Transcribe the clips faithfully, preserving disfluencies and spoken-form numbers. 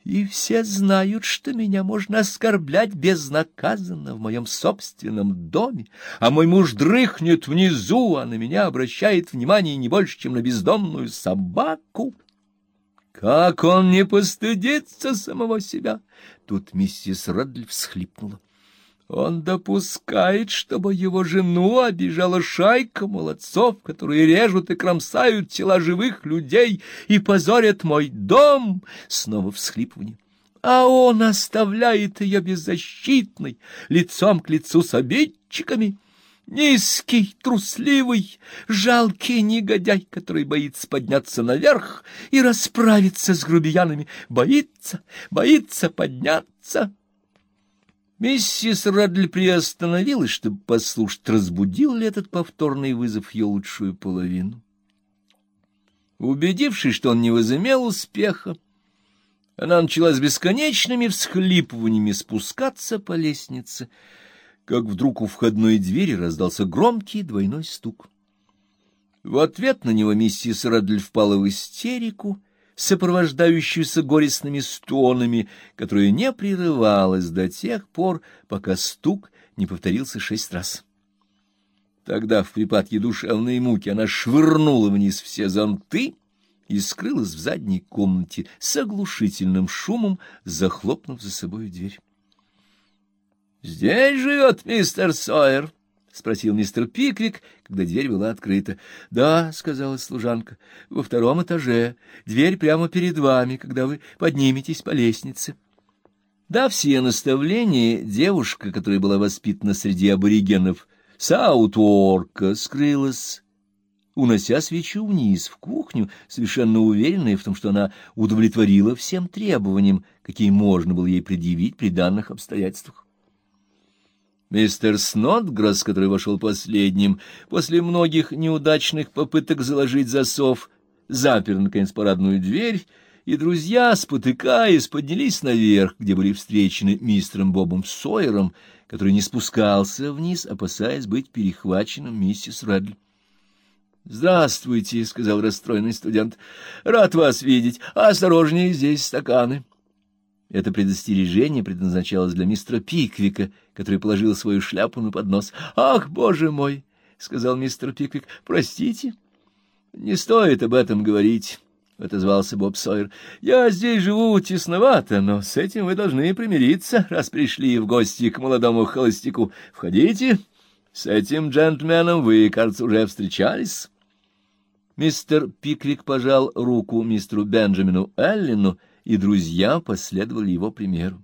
и все знают, что меня можно оскорблять безнаказанно в моем собственном доме, а мой муж дрыхнет внизу, а на меня обращает внимание не больше, чем на бездомную собаку. Как он не постыдится самого себя!» Тут миссис Реддль всхлипнула. «Он допускает, чтобы его жену обижала шайка молодцов, которые режут и кромсают тела живых людей и позорят мой дом!» Снова всхлипывание. «А он оставляет ее беззащитной, лицом к лицу с обидчиками. Низкий, трусливый, жалкий негодяй, который боится подняться наверх и расправиться с грубиянами, боится, боится подняться». Миссис Реддль приостановилась, чтобы послушать, разбудил ли этот повторный вызов ее лучшую половину. Убедившись, что он не возымел успеха, она начала с бесконечными всхлипываниями спускаться по лестнице, как вдруг у входной двери раздался громкий двойной стук. В ответ на него миссис Реддль впала в истерику, сопровождающуюся горестными стонами, которая не прерывалась до тех пор, пока стук не повторился шесть раз. Тогда в припадке душевной муки она швырнула вниз все зонты и скрылась в задней комнате с оглушительным шумом, захлопнув за собой дверь. «Здесь живет мистер Сойер?» — спросил мистер Пиквик, когда дверь была открыта. — Да, — сказала служанка, — во втором этаже. Дверь прямо перед вами, когда вы подниметесь по лестнице. Дав все наставления, девушка, которая была воспитана среди аборигенов Саутворка, скрылась, унося свечу вниз в кухню, совершенно уверенная в том, что она удовлетворила всем требованиям, какие можно было ей предъявить при данных обстоятельствах. Мистер Снотграсс, который вошел последним, после многих неудачных попыток заложить засов, запер, наконец, парадную дверь, и друзья, спотыкаясь, поднялись наверх, где были встречены мистером Бобом Сойером, который не спускался вниз, опасаясь быть перехваченным миссис Реддль. — Здравствуйте, — сказал расстроенный студент, — рад вас видеть. Осторожнее, здесь стаканы. Это предостережение предназначалось для мистера Пиквика, который положил свою шляпу на поднос. — Ах, боже мой! — сказал мистер Пиквик. — Простите. — Не стоит об этом говорить, — отозвался Боб Сойер. — Я здесь живу тесновато, но с этим вы должны примириться, раз пришли в гости к молодому холостяку. Входите. С этим джентльменом вы, кажется, уже встречались. Мистер Пиквик пожал руку мистеру Бенджамину Эллину, и друзья последовали его примеру.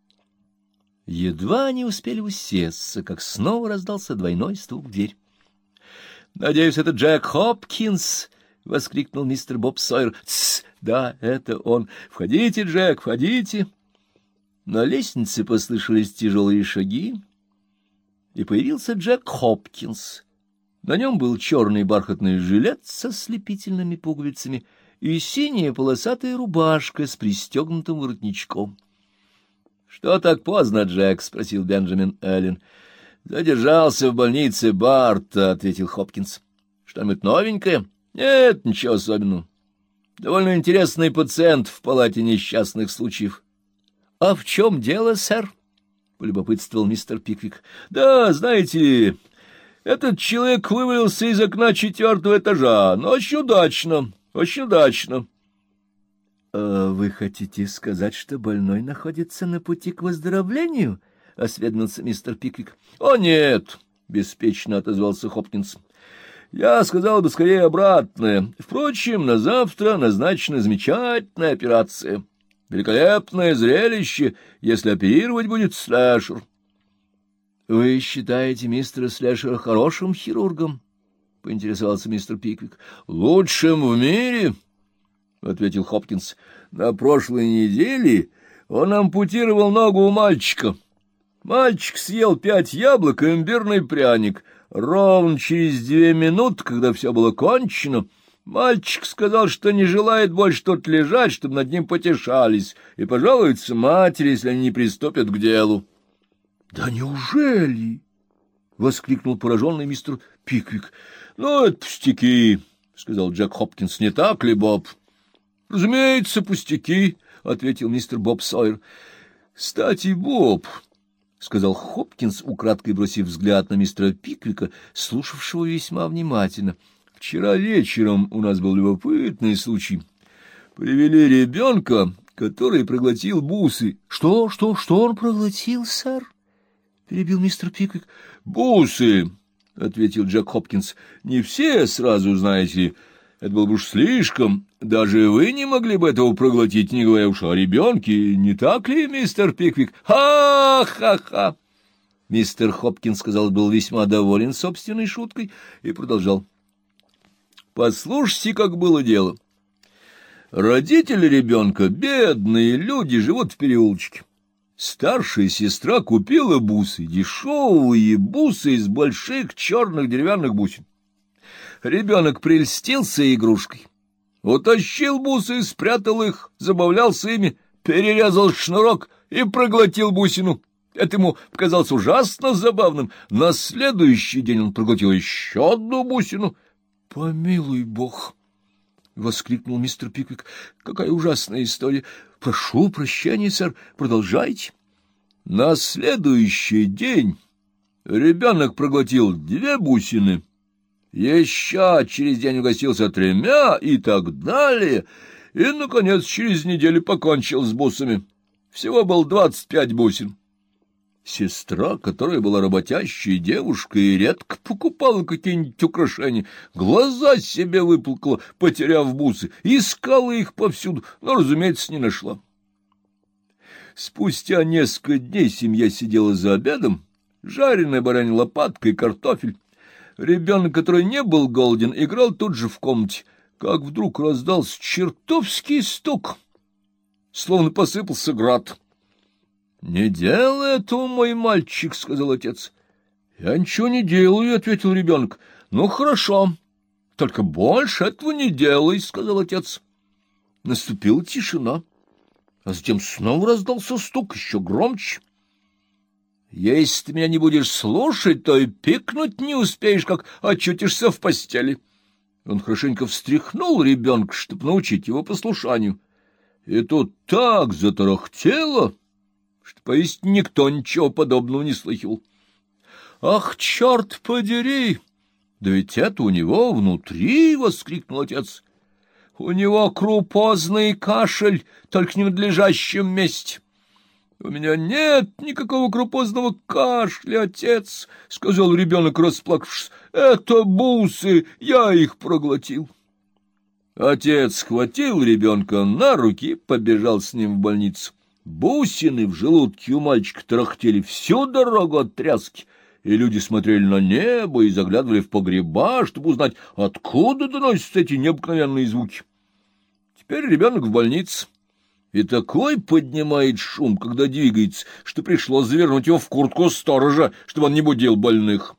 Едва они успели усесться, как снова раздался двойной стук в дверь. — Надеюсь, это Джек Хопкинс! — воскликнул мистер Боб Сойер. — Тсс! Да, это он! Входите, Джек, входите! На лестнице послышались тяжелые шаги, и появился Джек Хопкинс. На нем был черный бархатный жилет со слепительными пуговицами и синяя полосатая рубашка с пристегнутым воротничком. — Что так поздно, Джек? — спросил Бенджамин Эллен. — Задержался в больнице Барта, — ответил Хопкинс. — Что-нибудь новенькое? — Нет, ничего особенного. Довольно интересный пациент в палате несчастных случаев. — А в чем дело, сэр? — полюбопытствовал мистер Пиквик. — Да, знаете ли, этот человек вывалился из окна четвертого этажа, но очень удачно. Очень удачно. — А вы хотите сказать, что больной находится на пути к выздоровлению? — осведомился мистер Пиквик. — О, нет, — беспечно отозвался Хопкинс. — Я сказал бы скорее обратное. Впрочем, на завтра назначена замечательная операция. Великолепное зрелище, если оперировать будет Слэшер. — Вы считаете мистера Слэшера хорошим хирургом? — поинтересовался мистер Пиквик. — Лучшим в мире, — ответил Хопкинс. — На прошлой неделе он ампутировал ногу у мальчика. Мальчик съел пять яблок и имбирный пряник. Ровно через две минуты, когда все было кончено, мальчик сказал, что не желает больше тут лежать, чтобы над ним потешались, и пожалуется матери, если они не приступят к делу. — Да неужели? — воскликнул пораженный мистер Пиквик. — Ну, это пустяки, — сказал Джек Хопкинс. — Не так ли, Боб? — Разумеется, пустяки, — ответил мистер Боб Сойер. — Кстати, Боб, — сказал Хопкинс, украдкой бросив взгляд на мистера Пиквика, слушавшего весьма внимательно, — вчера вечером у нас был любопытный случай. Привели ребенка, который проглотил бусы. — Что, что, что он проглотил, сэр? — перебил мистер Пиквик. — Бусы, — ответил Джек Хопкинс. — Не все сразу, знаете, это было бы уж слишком. Даже вы не могли бы этого проглотить, не говоря уж о ребенке, не так ли, мистер Пиквик? Ха-ха-ха! Мистер Хопкинс, сказал, был весьма доволен собственной шуткой и продолжал. — Послушайте, как было дело. Родители ребенка, бедные люди, живут в переулочке. Старшая сестра купила бусы, дешевые бусы из больших черных деревянных бусин. Ребенок прельстился игрушкой, утащил бусы, спрятал их, забавлялся ими, перерезал шнурок и проглотил бусину. Это ему показалось ужасно забавным. На следующий день он проглотил еще одну бусину. — Помилуй бог! — воскликнул мистер Пиквик. — Какая ужасная история! Прошу прощения, сэр, продолжайте. На следующий день ребенок проглотил две бусины, еще через день угостился тремя и так далее, и, наконец, через неделю покончил с бусами. Всего было двадцать пять бусин. Сестра, которая была работящей девушкой и редко покупала какие-нибудь украшения, глаза себе выплакала, потеряв бусы, искала их повсюду, но, разумеется, не нашла. Спустя несколько дней семья сидела за обедом, жареная баранья лопатка и картофель. Ребенок, который не был голоден, играл тут же в комнате, как вдруг раздался чертовский стук, словно посыпался град. — Не делай этого, мой мальчик, — сказал отец. — Я ничего не делаю, — ответил ребенок. — Ну, хорошо, только больше этого не делай, — сказал отец. Наступила тишина, а затем снова раздался стук еще громче. — Если ты меня не будешь слушать, то и пикнуть не успеешь, как очутишься в постели. Он хорошенько встряхнул ребенка, чтобы научить его послушанию. И тут так затарахтело, что поистине никто ничего подобного не слыхал. — Ах, черт подери! Да ведь это у него внутри! — воскликнул отец. — У него крупозный кашель, только в ненадлежащем месте. — У меня нет никакого крупозного кашля, отец, — сказал ребенок, расплакавшись. — Это бусы, я их проглотил. Отец схватил ребенка на руки и побежал с ним в больницу. Бусины в желудке у мальчика тарахтели всю дорогу от тряски, и люди смотрели на небо и заглядывали в погреба, чтобы узнать, откуда доносятся эти необыкновенные звуки. Теперь ребенок в больнице, и такой поднимает шум, когда двигается, что пришлось завернуть его в куртку сторожа, чтобы он не будил больных.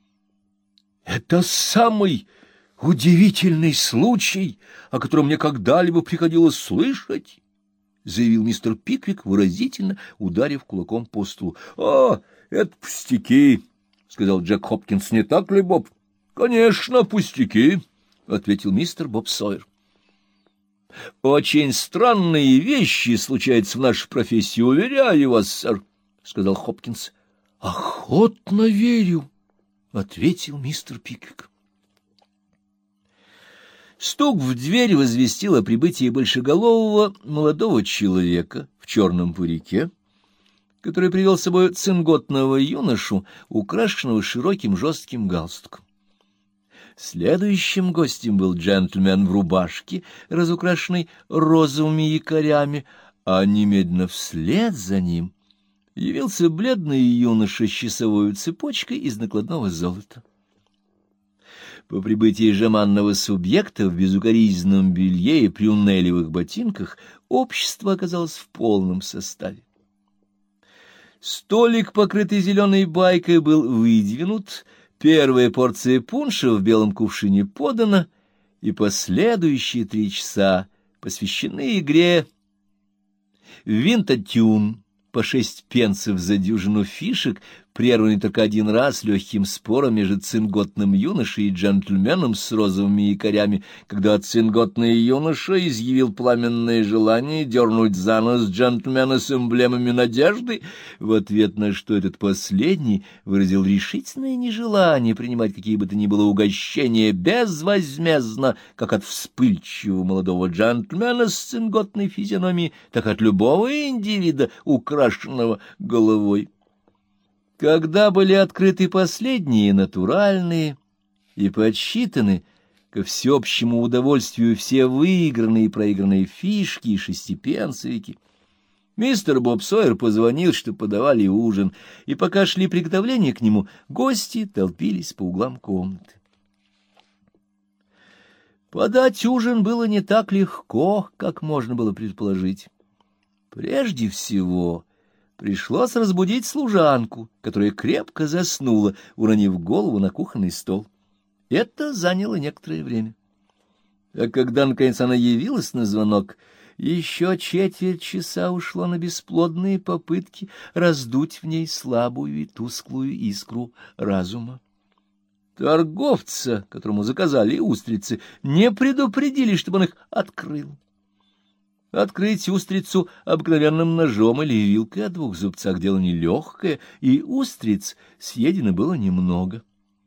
— Это самый удивительный случай, о котором мне когда-либо приходилось слышать, — заявил мистер Пиквик, выразительно ударив кулаком по столу. — А, это пустяки, — сказал Джек Хопкинс. — Не так ли, Боб? — Конечно, пустяки, — ответил мистер Боб Сойер. — Очень странные вещи случаются в нашей профессии, уверяю вас, сэр, — сказал Хопкинс. — Охотно верю, — ответил мистер Пиквик. Стук в дверь возвестил о прибытии большеголового молодого человека в черном парике, который привел с собой цинготного юношу, украшенного широким жестким галстуком. Следующим гостем был джентльмен в рубашке, разукрашенной розовыми якорями, а немедленно вслед за ним явился бледный юноша с часовой цепочкой из накладного золота. По прибытии жеманного субъекта в безукоризненном белье и прюнелевых ботинках общество оказалось в полном составе. Столик, покрытый зеленой байкой, был выдвинут, первая порция пунша в белом кувшине подана, и последующие три часа посвящены игре винтотюн по шесть пенсов за дюжину фишек, прерванный только один раз легким спором между цинготным юношей и джентльменом с розовыми якорями, когда цинготный юноша изъявил пламенное желание дернуть за нос джентльмена с эмблемами надежды, в ответ на что этот последний выразил решительное нежелание принимать какие бы то ни было угощения безвозмездно, как от вспыльчивого молодого джентльмена с цинготной физиономией, так от любого индивида, украшенного головой. Когда были открыты последние натуральные и подсчитаны ко всеобщему удовольствию все выигранные и проигранные фишки и шестипенсовики, мистер Боб Сойер позвонил, что подавали ужин, и пока шли приготовления к нему, гости толпились по углам комнаты. Подать ужин было не так легко, как можно было предположить. Прежде всего пришлось разбудить служанку, которая крепко заснула, уронив голову на кухонный стол. Это заняло некоторое время. А когда, наконец, она явилась на звонок, еще четверть часа ушло на бесплодные попытки раздуть в ней слабую и тусклую искру разума. Торговца, которому заказали устрицы, не предупредили, чтобы он их открыл. Открыть устрицу обыкновенным ножом или вилкой о двух зубцах — дело нелегкое, и устриц съедено было немного.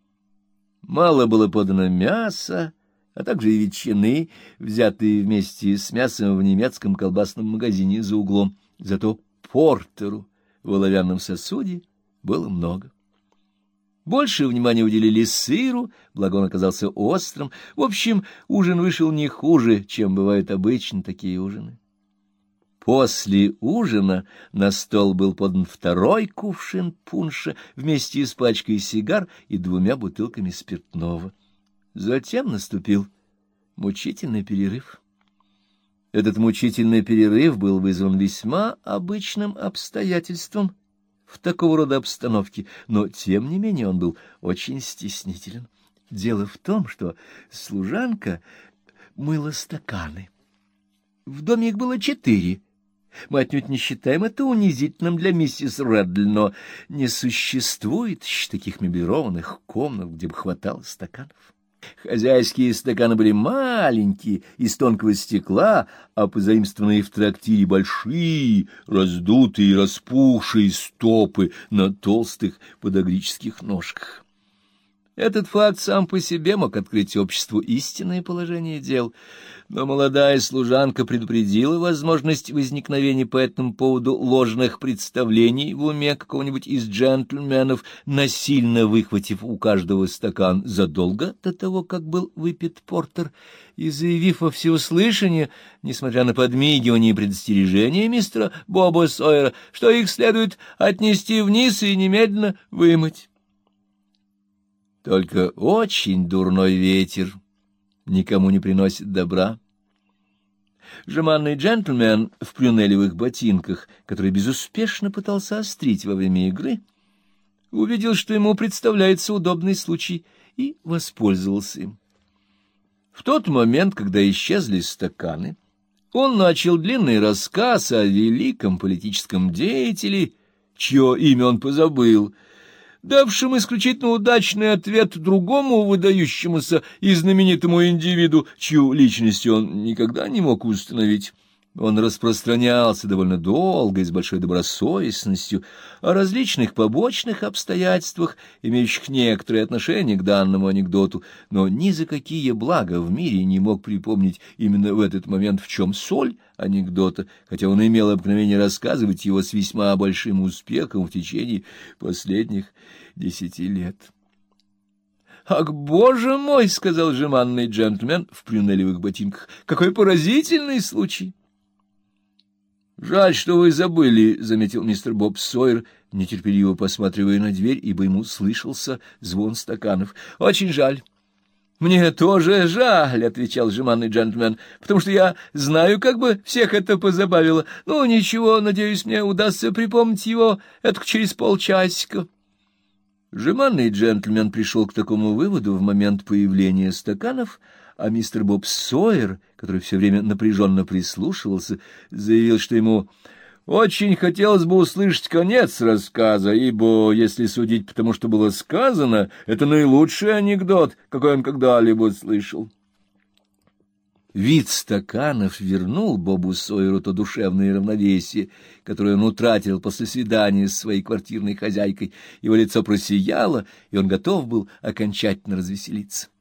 Мало было подано мяса, а также и ветчины, взятые вместе с мясом в немецком колбасном магазине за углом. Зато портеру в оловянном сосуде было много. Больше внимания уделили сыру, благо он оказался острым. В общем, ужин вышел не хуже, чем бывают обычно такие ужины. После ужина на стол был подан второй кувшин пунша вместе с пачкой сигар и двумя бутылками спиртного. Затем наступил мучительный перерыв. Этот мучительный перерыв был вызван весьма обычным обстоятельством в такого рода обстановке, но, тем не менее, он был очень стеснителен. Дело в том, что служанка мыла стаканы. В доме их было четыре. Мы отнюдь не считаем это унизительным для миссис Реддль, но не существует еще таких меблированных комнат, где бы хватало стаканов. Хозяйские стаканы были маленькие, из тонкого стекла, а позаимствованные в трактире большие, раздутые и распухшие стопы на толстых подагрических ножках. Этот факт сам по себе мог открыть обществу истинное положение дел, но молодая служанка предупредила возможность возникновения по этому поводу ложных представлений в уме какого-нибудь из джентльменов, насильно выхватив у каждого стакан задолго до того, как был выпит портер, и заявив во всеуслышание, несмотря на подмигивание и предостережение мистера Боба Сойера, что их следует отнести вниз и немедленно вымыть. Только очень дурной ветер никому не приносит добра. Жеманный джентльмен в прюнелевых ботинках, который безуспешно пытался острить во время игры, увидел, что ему представляется удобный случай, и воспользовался им. В тот момент, когда исчезли стаканы, он начал длинный рассказ о великом политическом деятеле, чье имя он позабыл, давшим исключительно удачный ответ другому выдающемуся и знаменитому индивиду, чью личность он никогда не мог установить. Он распространялся довольно долго и с большой добросовестностью о различных побочных обстоятельствах, имеющих некоторое отношение к данному анекдоту, но ни за какие блага в мире не мог припомнить именно в этот момент, в чем соль анекдота, хотя он имел обыкновение рассказывать его с весьма большим успехом в течение последних десяти лет. «Ах, боже мой!» — сказал жеманный джентльмен в прюнелевых ботинках. «Какой поразительный случай!» «Жаль, что вы забыли», — заметил мистер Боб Сойер, нетерпеливо посматривая на дверь, ибо ему слышался звон стаканов. «Очень жаль». «Мне тоже жаль», — отвечал жеманный джентльмен, «потому что я знаю, как бы всех это позабавило. Ну, ничего, надеюсь, мне удастся припомнить его это через полчасика». Жеманный джентльмен пришел к такому выводу в момент появления стаканов, а мистер Боб Сойер, который все время напряженно прислушивался, заявил, что ему Очень хотелось бы услышать конец рассказа, ибо, если судить по тому, что было сказано, это наилучший анекдот, какой он когда-либо слышал. Вид стаканов вернул Бобу Сойеру то душевное равновесие, которое он утратил после свидания с своей квартирной хозяйкой. Его лицо просияло, и он готов был окончательно развеселиться.